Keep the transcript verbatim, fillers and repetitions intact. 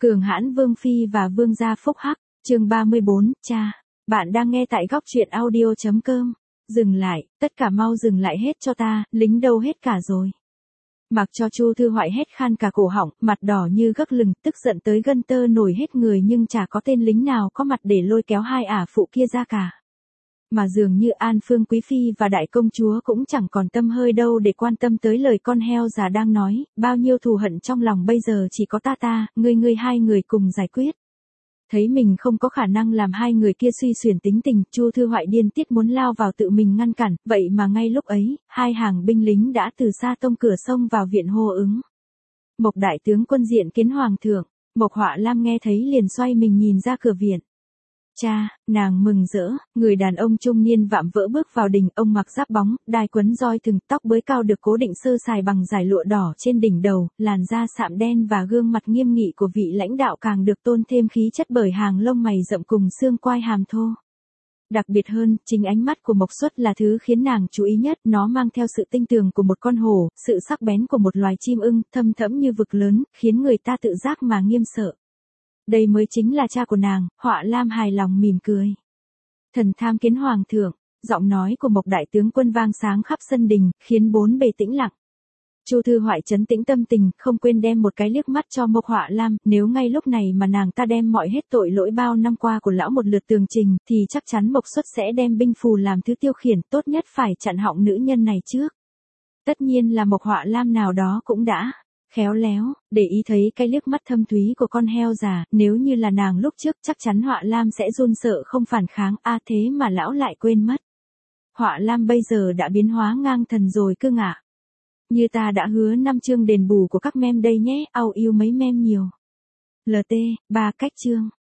Cường hãn Vương Phi và Vương gia phúc hắc, chương ba mươi bốn, cha. Bạn đang nghe tại góc truyện audio.com. Dừng lại, tất cả mau dừng lại hết cho ta, lính đâu hết cả rồi. Mặc cho Chu Thư Hoại hét khan cả cổ họng, mặt đỏ như gấc lừng, tức giận tới gân tơ nổi hết người nhưng chả có tên lính nào có mặt để lôi kéo hai ả phụ kia ra cả. Mà dường như An Phương Quý Phi và Đại Công Chúa cũng chẳng còn tâm hơi đâu để quan tâm tới lời con heo già đang nói, bao nhiêu thù hận trong lòng bây giờ chỉ có ta ta, ngươi ngươi hai người cùng giải quyết. Thấy mình không có khả năng làm hai người kia suy xuyển tính tình, Chu Thư Hoại điên tiết muốn lao vào tự mình ngăn cản, vậy mà ngay lúc ấy, hai hàng binh lính đã từ xa tông cửa sông vào viện hô ứng. Mộc đại tướng quân diện kiến hoàng thượng, Mộc Họa Lam nghe thấy liền xoay mình nhìn ra cửa viện. Cha, nàng mừng rỡ, người đàn ông trung niên vạm vỡ bước vào đình, ông mặc giáp bóng, đai quấn roi thừng, tóc bới cao được cố định sơ sài bằng dải lụa đỏ trên đỉnh đầu, làn da sạm đen và gương mặt nghiêm nghị của vị lãnh đạo càng được tôn thêm khí chất bởi hàng lông mày rậm cùng xương quai hàm thô. Đặc biệt hơn, chính ánh mắt của Mộc Xuất là thứ khiến nàng chú ý nhất, nó mang theo sự tinh tường của một con hổ, sự sắc bén của một loài chim ưng, thâm thẫm như vực lớn, khiến người ta tự giác mà nghiêm sợ. Đây mới chính là cha của nàng, Họa Lam hài lòng mỉm cười. Thần tham kiến hoàng thượng, giọng nói của Mộc đại tướng quân vang sáng khắp sân đình, khiến bốn bề tĩnh lặng. Chu Thư Hoại trấn tĩnh tâm tình, không quên đem một cái liếc mắt cho Mộc Họa Lam, nếu ngay lúc này mà nàng ta đem mọi hết tội lỗi bao năm qua của lão một lượt tường trình, thì chắc chắn Mộc Xuất sẽ đem binh phù làm thứ tiêu khiển, tốt nhất phải chặn họng nữ nhân này trước. Tất nhiên là Mộc Họa Lam nào đó cũng đã khéo léo, để ý thấy cái liếc mắt thâm thúy của con heo già, nếu như là nàng lúc trước chắc chắn Họa Lam sẽ run sợ không phản kháng, a thế mà lão lại quên mất. Họa Lam bây giờ đã biến hóa ngang thần rồi cơ ngạ. Như ta đã hứa năm chương đền bù của các mem đây nhé, au yêu mấy mem nhiều. lờ tê, ba cách chương.